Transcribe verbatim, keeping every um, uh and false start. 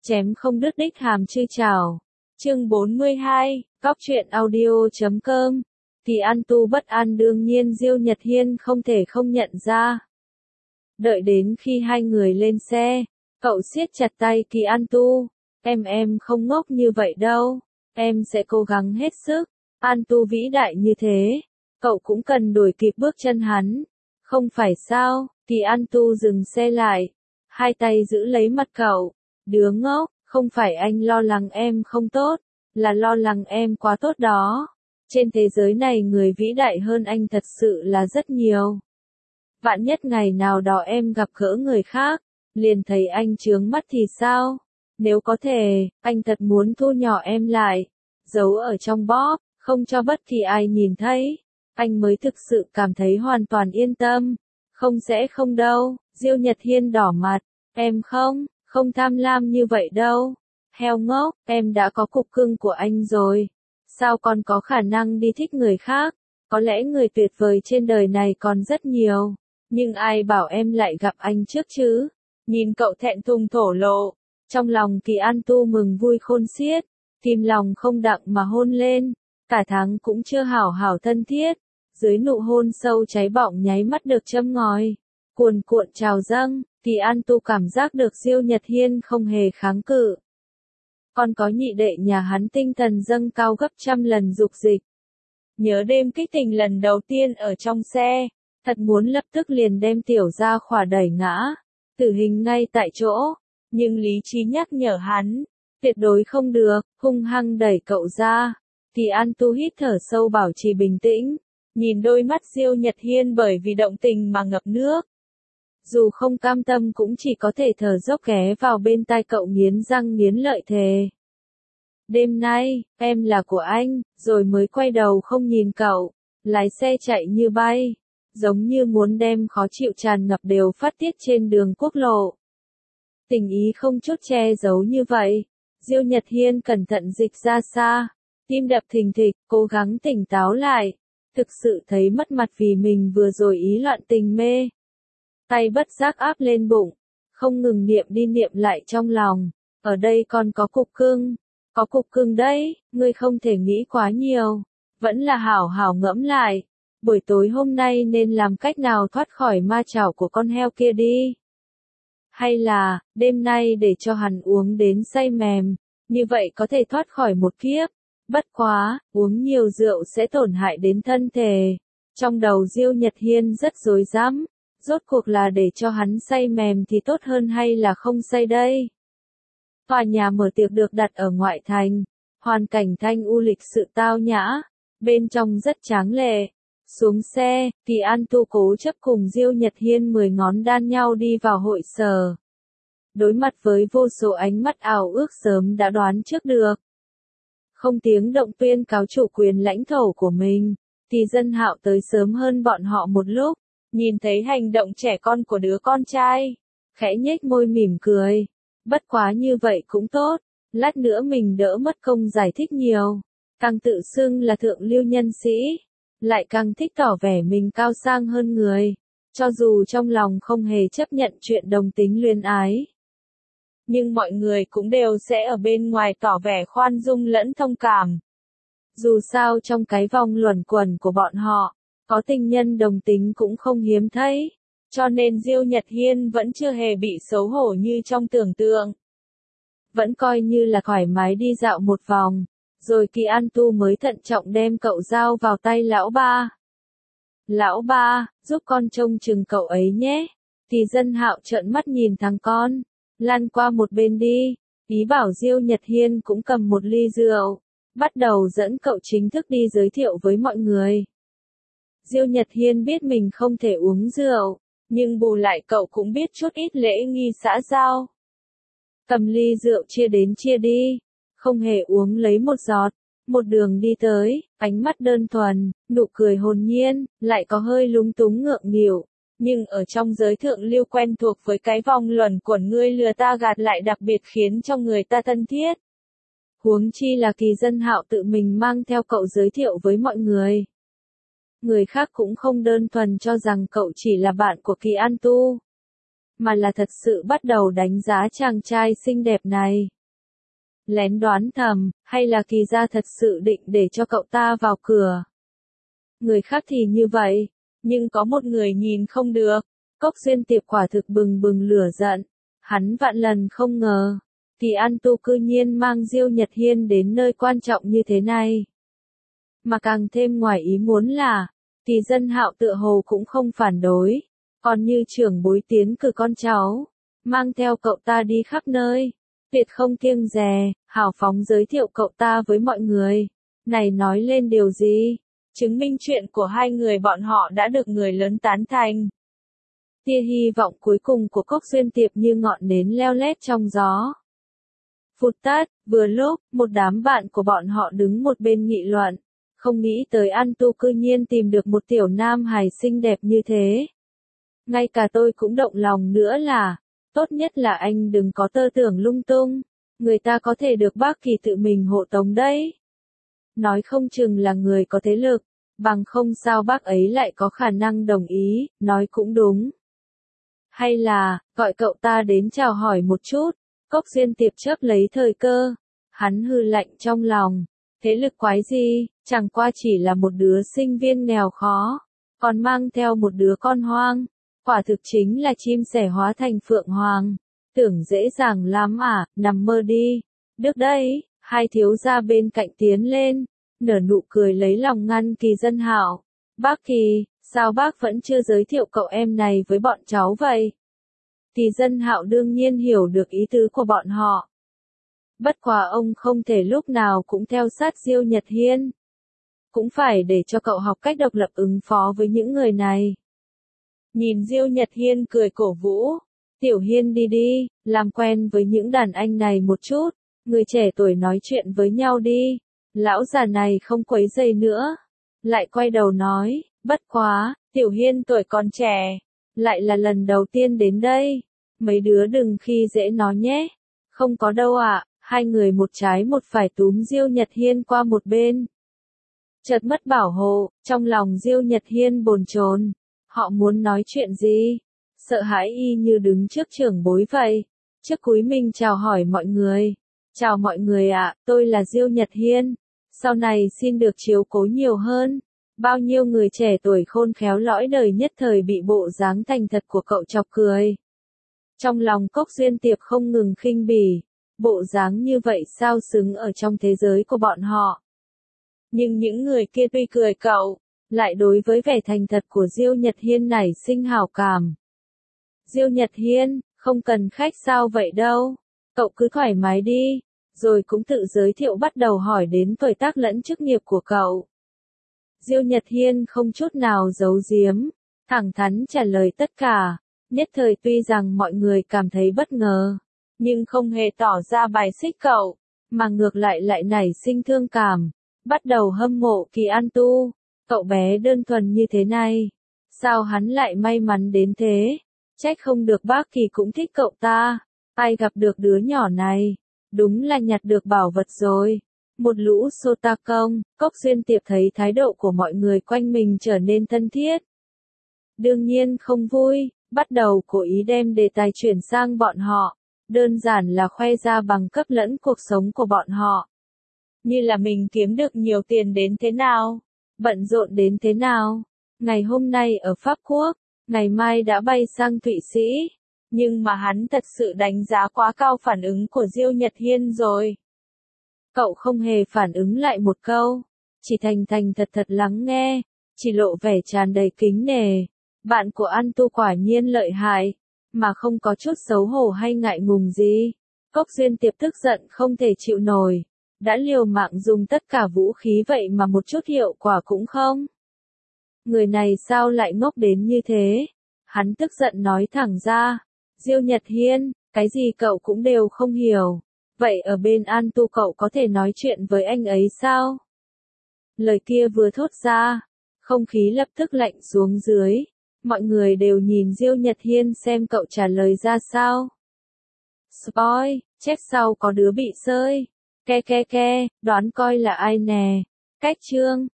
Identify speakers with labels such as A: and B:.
A: Chém không đứt đích hàm chư chảo. Chương bốn mươi hai, Cóc truyện audio.com. Thì An Tu bất an đương nhiên Diêu Nhật Hiên không thể không nhận ra. Đợi đến khi hai người lên xe, cậu siết chặt tay Kỳ An Tu. Em em không ngốc như vậy đâu, em sẽ cố gắng hết sức. An Tu vĩ đại như thế, cậu cũng cần đuổi kịp bước chân hắn. Không phải sao? Kỳ An Tu dừng xe lại, hai tay giữ lấy mặt cậu. Đứa ngốc, không phải anh lo lắng em không tốt, là lo lắng em quá tốt đó. Trên thế giới này người vĩ đại hơn anh thật sự là rất nhiều. Vạn nhất ngày nào đó em gặp gỡ người khác, liền thấy anh chướng mắt thì sao? Nếu có thể, anh thật muốn thu nhỏ em lại, giấu ở trong bóp, không cho bất kỳ ai nhìn thấy. Anh mới thực sự cảm thấy hoàn toàn yên tâm. Không sẽ không đâu. Diêu Nhật Hiên đỏ mặt. Em không, không tham lam như vậy đâu. Heo ngốc, em đã có cục cưng của anh rồi. Sao còn có khả năng đi thích người khác? Có lẽ người tuyệt vời trên đời này còn rất nhiều. Nhưng ai bảo em lại gặp anh trước chứ? Nhìn cậu thẹn thùng thổ lộ. Trong lòng Kỳ An Tu mừng vui khôn xiết. Tim lòng không đặng mà hôn lên. Cả tháng cũng chưa hảo hảo thân thiết. Dưới nụ hôn sâu cháy bỏng nháy mắt được châm ngòi. Cuồn cuộn trào dâng, Kỳ An Tu cảm giác được Diêu Nhật Hiên không hề kháng cự. Còn có nhị đệ nhà hắn tinh thần dâng cao gấp trăm lần dục dịch. Nhớ đêm kích tình lần đầu tiên ở trong xe, thật muốn lập tức liền đem tiểu gia khỏa đẩy ngã, tử hình ngay tại chỗ, nhưng lý trí nhắc nhở hắn, tuyệt đối không được, hung hăng đẩy cậu ra. Kỳ An Tu hít thở sâu bảo trì bình tĩnh, nhìn đôi mắt Diêu Nhật Hiên bởi vì động tình mà ngập nước. Dù không cam tâm cũng chỉ có thể thở dốc ghé vào bên tai cậu nghiến răng nghiến lợi thề. Đêm nay, em là của anh, rồi mới quay đầu không nhìn cậu, lái xe chạy như bay, giống như muốn đem khó chịu tràn ngập đều phát tiết trên đường quốc lộ. Tình ý không chút che giấu như vậy, Diêu Nhật Hiên cẩn thận dịch ra xa, tim đập thình thịch, cố gắng tỉnh táo lại, thực sự thấy mất mặt vì mình vừa rồi ý loạn tình mê. Tay bất giác áp lên bụng, không ngừng niệm đi niệm lại trong lòng, ở đây còn có cục cưng, có cục cưng đấy, ngươi không thể nghĩ quá nhiều, vẫn là hảo hảo ngẫm lại, buổi tối hôm nay nên làm cách nào thoát khỏi ma chảo của con heo kia đi. Hay là, đêm nay để cho hắn uống đến say mềm, như vậy có thể thoát khỏi một kiếp, bất quá, uống nhiều rượu sẽ tổn hại đến thân thể. Trong đầu Diêu Nhật Hiên rất rối rắm. Rốt cuộc là để cho hắn say mềm thì tốt hơn hay là không say đây? Tòa nhà mở tiệc được đặt ở ngoại thành, hoàn cảnh thanh u lịch sự tao nhã, bên trong rất tráng lệ. Xuống xe, Kỳ An Tu cố chấp cùng Diêu Nhật Hiên mười ngón đan nhau đi vào hội sở. Đối mặt với vô số ánh mắt ảo ước sớm đã đoán trước được. Không tiếng động tuyên cáo chủ quyền lãnh thổ của mình, thì Dân Hạo tới sớm hơn bọn họ một lúc. Nhìn thấy hành động trẻ con của đứa con trai, khẽ nhếch môi mỉm cười. Bất quá như vậy cũng tốt, lát nữa mình đỡ mất công giải thích nhiều. Càng tự xưng là thượng lưu nhân sĩ, lại càng thích tỏ vẻ mình cao sang hơn người, cho dù trong lòng không hề chấp nhận chuyện đồng tính luyến ái. Nhưng mọi người cũng đều sẽ ở bên ngoài tỏ vẻ khoan dung lẫn thông cảm. Dù sao trong cái vòng luẩn quẩn của bọn họ, có tình nhân đồng tính cũng không hiếm thấy, cho nên Diêu Nhật Hiên vẫn chưa hề bị xấu hổ như trong tưởng tượng. Vẫn coi như là thoải mái đi dạo một vòng, rồi Kỳ An Tu mới thận trọng đem cậu giao vào tay lão ba. Lão ba, giúp con trông chừng cậu ấy nhé. Thì Dân Hạo trợn mắt nhìn thằng con, lăn qua một bên đi, ý bảo Diêu Nhật Hiên cũng cầm một ly rượu, bắt đầu dẫn cậu chính thức đi giới thiệu với mọi người. Diêu Nhật Hiên biết mình không thể uống rượu, nhưng bù lại cậu cũng biết chút ít lễ nghi xã giao. Cầm ly rượu chia đến chia đi, không hề uống lấy một giọt, một đường đi tới, ánh mắt đơn thuần, nụ cười hồn nhiên, lại có hơi lúng túng ngượng nghịu, nhưng ở trong giới thượng lưu quen thuộc với cái vòng luẩn quẩn ngươi lừa ta gạt lại đặc biệt khiến cho người ta thân thiết. Huống chi là Kỳ Dân Hạo tự mình mang theo cậu giới thiệu với mọi người. Người khác cũng không đơn thuần cho rằng cậu chỉ là bạn của Kỳ An Tu. mà là thật sự bắt đầu đánh giá chàng trai xinh đẹp này. Lén đoán thầm, hay là Kỳ gia thật sự định để cho cậu ta vào cửa. Người khác thì như vậy, nhưng có một người nhìn không được. Cốc Xuyên Tiệp quả thực bừng bừng lửa giận. Hắn vạn lần không ngờ, Kỳ An Tu cư nhiên mang Diêu Nhật Hiên đến nơi quan trọng như thế này. Mà càng thêm ngoài ý muốn là, Kỳ Dân Hạo tựa hồ cũng không phản đối, còn như trưởng bối tiến cử con cháu, mang theo cậu ta đi khắp nơi, tuyệt không kiêng dè, hào phóng giới thiệu cậu ta với mọi người. Này nói lên điều gì? Chứng minh chuyện của hai người bọn họ đã được người lớn tán thành. Tia hy vọng cuối cùng của Cốc Xuyên Tiệp như ngọn nến leo lét trong gió. Phụt tắt, vừa lúc, một đám bạn của bọn họ đứng một bên nghị luận. Không nghĩ tới An Tu cư nhiên tìm được một tiểu nam hài xinh đẹp như thế. Ngay cả tôi cũng động lòng nữa là, tốt nhất là anh đừng có tơ tưởng lung tung, người ta có thể được bác Kỳ tự mình hộ tống đấy. Nói không chừng là người có thế lực, bằng không sao bác ấy lại có khả năng đồng ý, nói cũng đúng. Hay là, gọi cậu ta đến chào hỏi một chút. Cốc Xuyên Tiệp chớp lấy thời cơ, hắn hừ lạnh trong lòng, thế lực quái gì, chẳng qua chỉ là một đứa sinh viên nghèo khó, còn mang theo một đứa con hoang, quả thực chính là chim sẻ hóa thành phượng hoàng, tưởng dễ dàng lắm à, nằm mơ đi. Được đấy, hai thiếu gia bên cạnh tiến lên, nở nụ cười lấy lòng ngăn Kỳ Dân Hạo. Bác Kỳ, sao bác vẫn chưa giới thiệu cậu em này với bọn cháu vậy? Kỳ Dân Hạo đương nhiên hiểu được ý tứ của bọn họ. Bất quá ông không thể lúc nào cũng theo sát Diêu Nhật Hiên. Cũng phải để cho cậu học cách độc lập ứng phó với những người này. Nhìn Diêu Nhật Hiên cười cổ vũ. Tiểu Hiên đi đi, làm quen với những đàn anh này một chút. Người trẻ tuổi nói chuyện với nhau đi. Lão già này không quấy rầy nữa. Lại quay đầu nói, bất quá, Tiểu Hiên tuổi còn trẻ. Lại là lần đầu tiên đến đây. Mấy đứa đừng khi dễ nó nhé. Không có đâu ạ, à, hai người một trái một phải túm Diêu Nhật Hiên qua một bên. Chợt mất bảo hộ, trong lòng Diêu Nhật Hiên bồn chồn. Họ muốn nói chuyện gì? Sợ hãi y như đứng trước trưởng bối vậy. Trước cúi mình chào hỏi mọi người. Chào mọi người ạ, à, tôi là Diêu Nhật Hiên. Sau này xin được chiếu cố nhiều hơn. Bao nhiêu người trẻ tuổi khôn khéo lõi đời nhất thời bị bộ dáng thành thật của cậu chọc cười. Trong lòng Cốc Xuyên Tiệp không ngừng khinh bỉ. Bộ dáng như vậy sao xứng ở trong thế giới của bọn họ. Nhưng những người kia tuy cười cậu, lại đối với vẻ thành thật của Diêu Nhật Hiên nảy sinh hảo cảm. Diêu Nhật Hiên, không cần khách sao vậy đâu. Cậu cứ thoải mái đi. Rồi cũng tự giới thiệu bắt đầu hỏi đến tuổi tác lẫn chức nghiệp của cậu. Diêu Nhật Hiên không chút nào giấu giếm, thẳng thắn trả lời tất cả. Nhất thời tuy rằng mọi người cảm thấy bất ngờ, nhưng không hề tỏ ra bài xích cậu, mà ngược lại lại nảy sinh thương cảm, bắt đầu hâm mộ Kỳ An Tu. Cậu bé đơn thuần như thế này, sao hắn lại may mắn đến thế? Trách không được bác Kỳ cũng thích cậu ta. Ai gặp được đứa nhỏ này, đúng là nhặt được bảo vật rồi. Một lũ sô ta công, Cốc Xuyên Tiệp thấy thái độ của mọi người quanh mình trở nên thân thiết. Đương nhiên không vui, bắt đầu cố ý đem đề tài chuyển sang bọn họ, đơn giản là khoe ra bằng cấp lẫn cuộc sống của bọn họ. Như là mình kiếm được nhiều tiền đến thế nào, bận rộn đến thế nào, ngày hôm nay ở Pháp Quốc, ngày mai đã bay sang Thụy Sĩ, nhưng mà hắn thật sự đánh giá quá cao phản ứng của Diêu Nhật Hiên rồi. Cậu không hề phản ứng lại một câu, chỉ thành thành thật thật lắng nghe, chỉ lộ vẻ tràn đầy kính nể. Bạn của An Tu quả nhiên lợi hại, mà không có chút xấu hổ hay ngại ngùng gì. Cốc Xuyên Tiệp tức giận không thể chịu nổi, đã liều mạng dùng tất cả vũ khí vậy mà một chút hiệu quả cũng không. Người này sao lại ngốc đến như thế? Hắn tức giận nói thẳng ra, Diêu Nhật Hiên, cái gì cậu cũng đều không hiểu. Vậy ở bên An Tu cậu có thể nói chuyện với anh ấy sao? Lời kia vừa thốt ra, không khí lập tức lạnh xuống dưới. Mọi người đều nhìn Diêu Nhật Hiên xem cậu trả lời ra sao. Spoil, check sau có đứa bị sơi. Ke ke ke, đoán coi là ai nè. Cách chương.